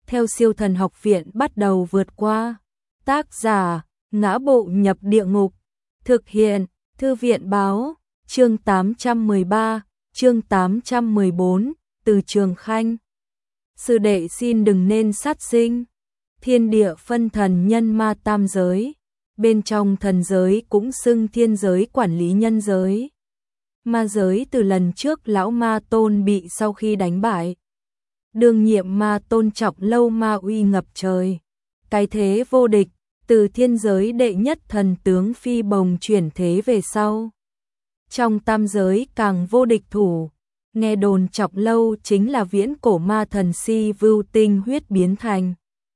theo Siêu Thần Học Viện bắt đầu vượt qua. Tác giả: Ngã Bộ Nhập Địa Ngục. Thực hiện: Thư viện báo. Chương 813, chương 814, từ Trường Khanh. Sư đệ xin đừng nên sát sinh. Thiên địa phân thần nhân ma tam giới. Bên trong thần giới cũng xưng thiên giới quản lý nhân giới. Ma giới từ lần trước lão ma tôn bị sau khi đánh bại. Đương nhiệm ma tôn Trọng Lâu ma uy ngập trời. Cái thế vô địch, từ thiên giới đệ nhất thần tướng Phi Bồng chuyển thế về sau. Trong tam giới càng vô địch thủ, nghe đồn Trọng Lâu chính là viễn cổ ma thần Si Vưu tinh huyết biến thành.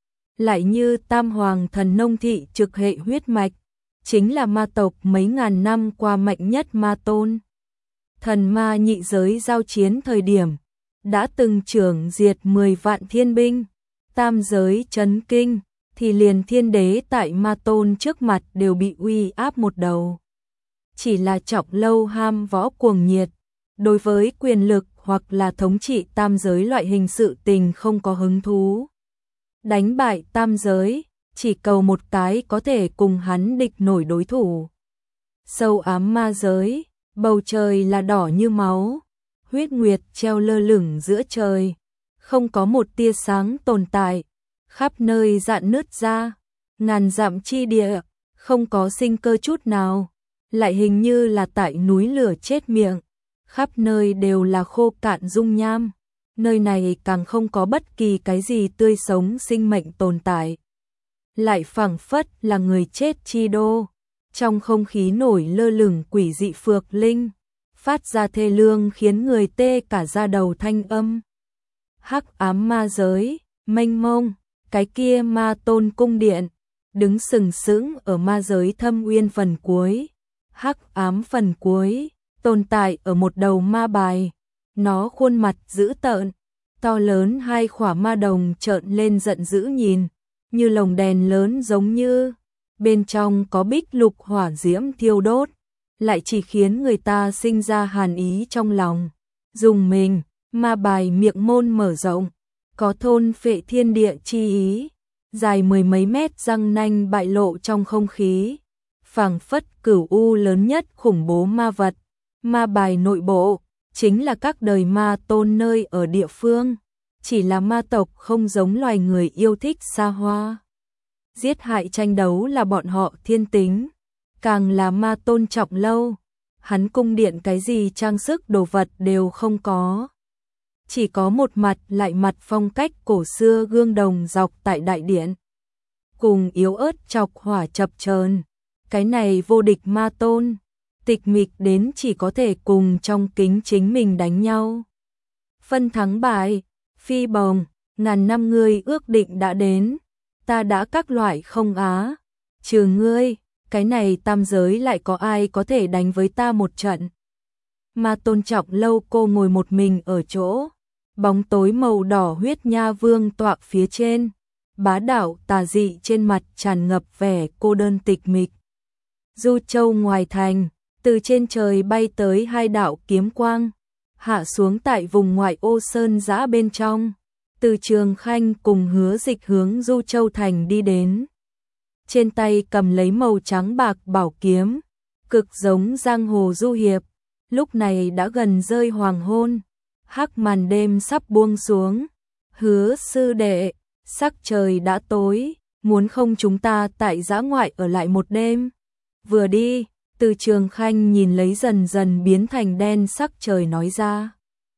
Lại như Tam Hoàng thần nông thị trực hệ huyết mạch, chính là ma tộc mấy ngàn năm qua mạnh nhất ma tôn. Thần ma nhị giới giao chiến thời điểm, đã từng trưởng diệt 10 vạn thiên binh, tam giới chấn kinh, thì liền thiên đế tại ma tôn trước mặt đều bị uy áp một đầu. Chỉ là Trọng Lâu ham võ cuồng nhiệt, đối với quyền lực hoặc là thống trị tam giới loại hình sự tình không có hứng thú. Đánh bại tam giới, chỉ cầu một cái có thể cùng hắn địch nổi đối thủ. Sâu ám ma giới, bầu trời là đỏ như máu, huyết nguyệt treo lơ lửng giữa trời, không có một tia sáng tồn tại, khắp nơi rạn nứt ra, ngàn dặm chi địa, không có sinh cơ chút nào, lại hình như là tại núi lửa chết miệng, khắp nơi đều là khô cạn dung nham, nơi này càng không có bất kỳ cái gì tươi sống sinh mệnh tồn tại. Lại phảng phất là người chết chi đô, trong không khí nổi lơ lửng quỷ dị phược linh, phát ra thê lương khiến người tê cả da đầu thanh âm. Hắc ám ma giới, mênh mông, cái kia ma tôn cung điện, đứng sừng sững ở ma giới thâm uyên phần cuối. Hắc ám phần cuối, tồn tại ở một đầu ma bài, nó khuôn mặt dữ tợn, to lớn hai khỏa ma đồng trợn lên giận dữ nhìn, như lồng đèn lớn giống như, bên trong có bích lục hỏa diễm thiêu đốt, lại chỉ khiến người ta sinh ra hàn ý trong lòng. Dùng mình, ma bài miệng môn mở rộng, có thôn phệ thiên địa chi ý, dài mười mấy mét răng nanh bại lộ trong không khí, phảng phất cửu u lớn nhất khủng bố ma vật. Ma bài nội bộ chính là các đời ma tôn nơi ở địa phương, chỉ là ma tộc không giống loài người yêu thích xa hoa. Giết hại tranh đấu là bọn họ thiên tính, càng là ma tôn Trọng Lâu, hắn cung điện cái gì trang sức đồ vật đều không có. Chỉ có một mặt lại mặt phong cách cổ xưa gương đồng dọc tại đại điện, cùng yếu ớt chọc hỏa chập chờn. Cái này vô địch ma tôn, tịch mịch đến chỉ có thể cùng trong kính chính mình đánh nhau. Phân thắng bại, Phi Bồng, ngàn năm ngươi ước định đã đến, ta đã các loại không á, trừ ngươi, cái này tam giới lại có ai có thể đánh với ta một trận. Ma tôn Trọng Lâu cô ngồi một mình ở chỗ, bóng tối màu đỏ huyết nha vương tọa phía trên, bá đạo tà dị trên mặt tràn ngập vẻ cô đơn tịch mịch. Du Châu ngoài thành, từ trên trời bay tới hai đạo kiếm quang, hạ xuống tại vùng ngoại ô sơn dã bên trong. Từ Trường Khanh cùng Hứa Dịch hướng Du Châu thành đi đến. Trên tay cầm lấy màu trắng bạc bảo kiếm, cực giống giang hồ du hiệp. Lúc này đã gần rơi hoàng hôn, hắc màn đêm sắp buông xuống. Hứa sư đệ, sắc trời đã tối, muốn không chúng ta tại dã ngoại ở lại một đêm? Vừa đi, Từ Trường Khanh nhìn lấy dần dần biến thành đen sắc trời nói ra.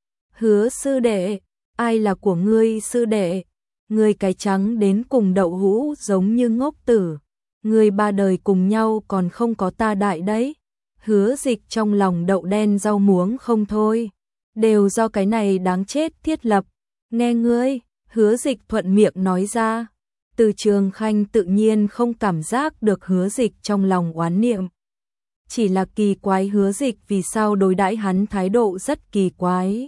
Hứa sư đệ, ai là của ngươi sư đệ? Ngươi cái trắng đến cùng đậu hũ giống như ngốc tử. Ngươi ba đời cùng nhau còn không có ta đại đấy. Hứa Dịch trong lòng đậu đen rau muống không thôi. Đều do cái này đáng chết thiết lập. Nghe ngươi, Hứa Dịch thuận miệng nói ra. Từ Trường Khanh tự nhiên không cảm giác được Hứa Dịch trong lòng oán niệm. Chỉ là kỳ quái Hứa Dịch vì sao đối đãi hắn thái độ rất kỳ quái.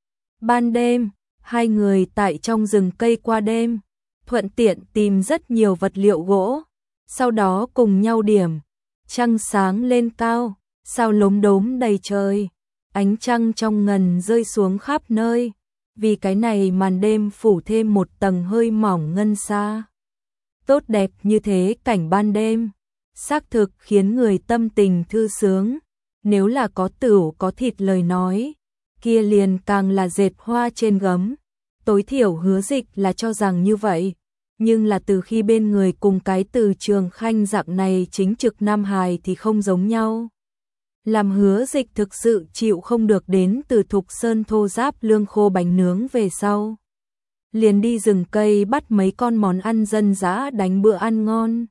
Ban đêm, hai người tại trong rừng cây qua đêm, thuận tiện tìm rất nhiều vật liệu gỗ, sau đó cùng nhau điểm. Trăng sáng lên cao, sao lốm đốm đầy trời, ánh trăng trong ngần rơi xuống khắp nơi, vì cái này màn đêm phủ thêm một tầng hơi mỏng ngân xa. Tốt đẹp như thế cảnh ban đêm, xác thực khiến người tâm tình thư sướng, nếu là có tửu có thịt lời nói, kia liền càng là dệt hoa trên gấm. Tối thiểu Hứa Dịch là cho rằng như vậy, nhưng là từ khi bên người cùng cái Từ Trường Khanh dạng này chính trực nam hài thì không giống nhau. Làm Hứa Dịch thực sự chịu không được đến từ Thục Sơn thô giáp lương khô bánh nướng về sau. Liền đi rừng cây bắt mấy con món ăn dân dã đánh bữa ăn ngon.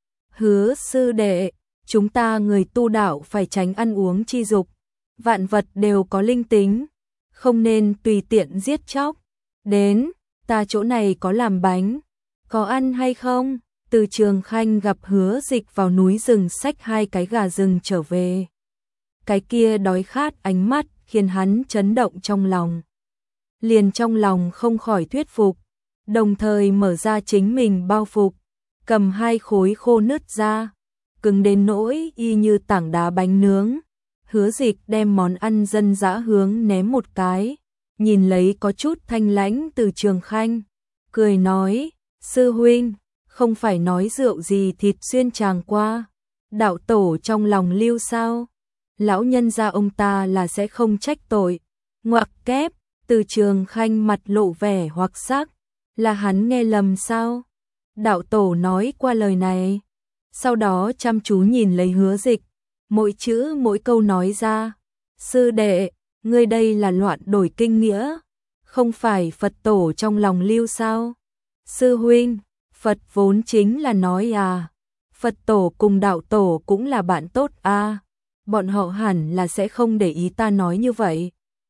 Hứa sư đệ, chúng ta người tu đạo phải tránh ăn uống chi dục, vạn vật đều có linh tính, không nên tùy tiện giết chóc. Đến, ta chỗ này có làm bánh, có ăn hay không? Từ Trường Khanh gặp Hứa Dịch vào núi rừng xách 2 cái gà rừng trở về. Cái kia đói khát ánh mắt khiến hắn chấn động trong lòng. Liền trong lòng không khỏi thuyết phục, đồng thời mở ra chính mình bao phục, cầm 2 khối khô nứt ra, cứng đến nỗi y như tảng đá bánh nướng. Hứa Dịch đem món ăn dân dã hướng ném một cái, nhìn lấy có chút thanh lãnh Từ Trường Khanh, cười nói, sư huynh, không phải nói rượu gì thịt xuyên tràng qua, đạo tổ trong lòng lưu sao? Lão nhân gia ông ta là sẽ không trách tội. Ngoặc kép, Từ Trường Khanh mặt lộ vẻ hoặc sắc, là hắn nghe lầm sao? Đạo tổ nói qua lời này, sau đó chăm chú nhìn lấy Hứa Dịch, mỗi chữ mỗi câu nói ra, sư đệ, ngươi đây là loạn đổi kinh nghĩa, không phải Phật tổ trong lòng lưu sao? Sư huynh, Phật vốn chính là nói à, Phật tổ cùng đạo tổ cũng là bạn tốt à, bọn họ hẳn là sẽ không để ý ta nói như vậy.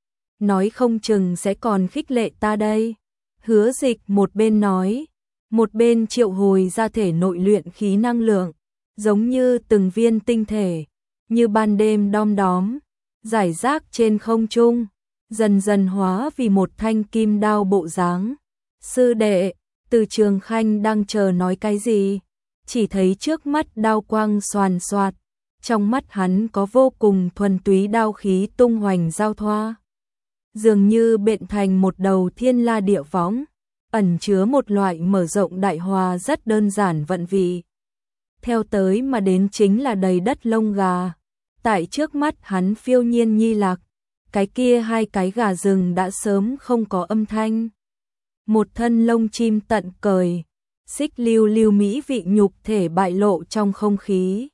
Nói không chừng sẽ còn khích lệ ta đây. Hứa Dịch một bên nói, một bên triệu hồi ra thể nội luyện khí năng lượng, giống như từng viên tinh thể, như ban đêm đom đóm, rải rác trên không trung, dần dần hóa vì một thanh kim đao bộ dáng. Sư đệ, Từ Trường Khanh đang chờ nói cái gì, chỉ thấy trước mắt đao quang xoàn xoạt, trong mắt hắn có vô cùng thuần túy đao khí tung hoành giao thoa, dường như bện thành một đầu thiên la địa võng, ẩn chứa một loại mở rộng đại hòa rất đơn giản vận vị. Theo tới mà đến chính là đầy đất lông gà, tại trước mắt hắn phiêu nhiên nhi lạc, cái kia 2 cái gà rừng đã sớm không có âm thanh. Một thân lông chim tận cởi, xích lưu lưu mỹ vị nhục thể bại lộ trong không khí.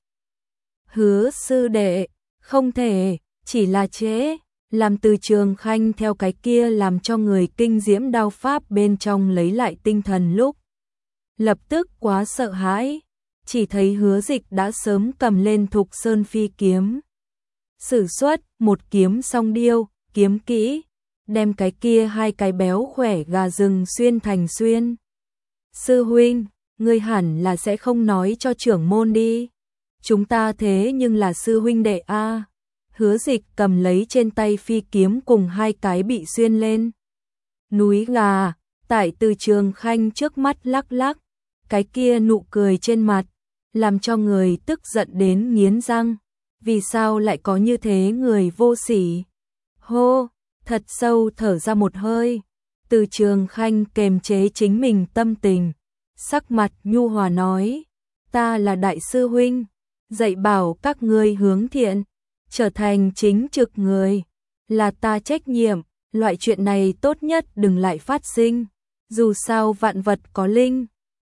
Hứa sư đệ, không thể, chỉ là chế, làm Từ Trường Khanh theo cái kia làm cho người kinh diễm đao pháp bên trong lấy lại tinh thần lúc. Lập tức quá sợ hãi, chỉ thấy Hứa Dịch đã sớm cầm lên Thục Sơn phi kiếm. Sử xuất một kiếm song điêu, kiếm kỹ, đem cái kia 2 cái béo khỏe gà rừng xuyên thành xuyên. Sư huynh, ngươi hẳn là sẽ không nói cho trưởng môn đi. Chúng ta thế nhưng là sư huynh đệ a. Hứa Dịch cầm lấy trên tay phi kiếm cùng 2 cái bị xuyên lên. Núi gà, tại Từ Trường Khanh trước mắt lắc lắc, cái kia nụ cười trên mặt, làm cho người tức giận đến nghiến răng. Vì sao lại có như thế người vô sỉ? Hô, thật sâu thở ra một hơi. Từ Trường Khanh kềm chế chính mình tâm tình, sắc mặt nhu hòa nói, ta là đại sư huynh, dạy bảo các ngươi hướng thiện, trở thành chính trực người, là ta trách nhiệm, loại chuyện này tốt nhất đừng lại phát sinh, dù sao vạn vật có linh.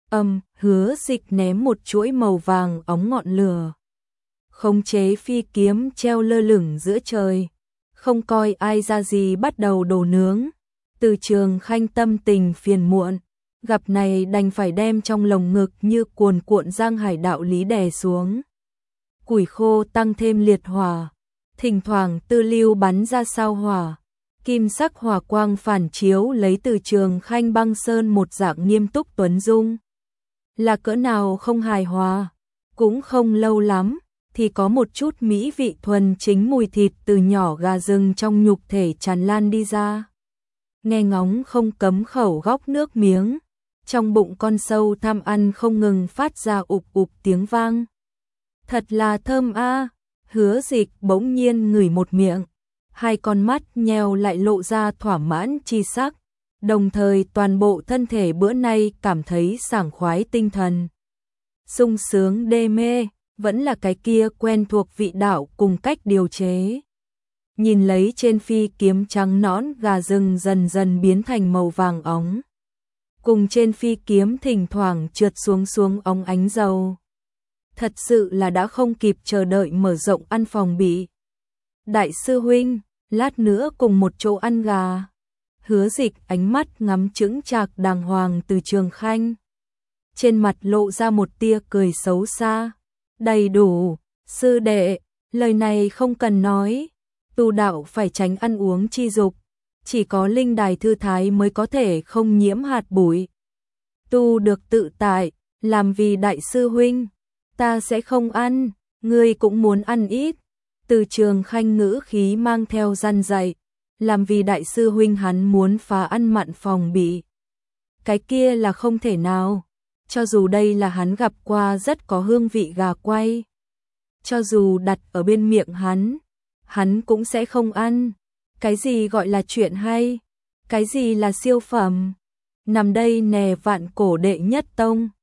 Hứa Dịch ném một chuỗi màu vàng óng ngọn lửa, khống chế phi kiếm treo lơ lửng giữa trời, không coi ai ra gì bắt đầu đổ nướng. Từ Trường Khanh tâm tình phiền muộn, gặp này đành phải đem trong lồng ngực như cuồn cuộn giang hải đạo lý đè xuống. Củi khô tăng thêm liệt hỏa, thỉnh thoảng tư lưu bắn ra sao hỏa, kim sắc hỏa quang phản chiếu lấy Từ Trường Khanh băng sơn một dạng nghiêm túc tuấn dung. Là cỡ nào không hài hòa, cũng không lâu lắm, thì có một chút mỹ vị thuần chính mùi thịt từ nhỏ gà rừng trong nhục thể tràn lan đi ra. Nghe ngóng không cấm khẩu góc nước miếng, trong bụng con sâu tham ăn không ngừng phát ra ụp ụp tiếng vang. Thật là thơm a. Hứa Dịch bỗng nhiên ngửi một miệng, 2 con mắt nheo lại lộ ra thỏa mãn chi sắc, đồng thời toàn bộ thân thể bữa nay cảm thấy sảng khoái tinh thần. Sung sướng đê mê, vẫn là cái kia quen thuộc vị đạo cùng cách điều chế. Nhìn lấy trên phi kiếm trắng nõn gà rừng dần dần biến thành màu vàng óng. Cùng trên phi kiếm thỉnh thoảng trượt xuống óng ánh dầu. Thật sự là đã không kịp chờ đợi mở rộng ăn phòng bị. Đại sư huynh, lát nữa cùng một chỗ ăn gà. Hứa Dịch ánh mắt ngắm chững chạc đàng hoàng từ Trường Khanh. Trên mặt lộ ra một tia cười xấu xa. Đầy đủ, sư đệ, lời này không cần nói. Tu đạo phải tránh ăn uống chi dục. Chỉ có linh đài thư thái mới có thể không nhiễm hạt bụi. Tu được tự tại, làm vì đại sư huynh. Ta sẽ không ăn, ngươi cũng muốn ăn ít. Từ Trường Khanh ngữ khí mang theo răn dạy. Làm vì đại sư huynh hắn muốn phá ăn mặn phòng bị. Cái kia là không thể nào. Cho dù đây là hắn gặp qua rất có hương vị gà quay. Cho dù đặt ở bên miệng hắn cũng sẽ không ăn. Cái gì gọi là chuyện hay? Cái gì là siêu phẩm? Nằm đây nè vạn cổ đệ nhất tông.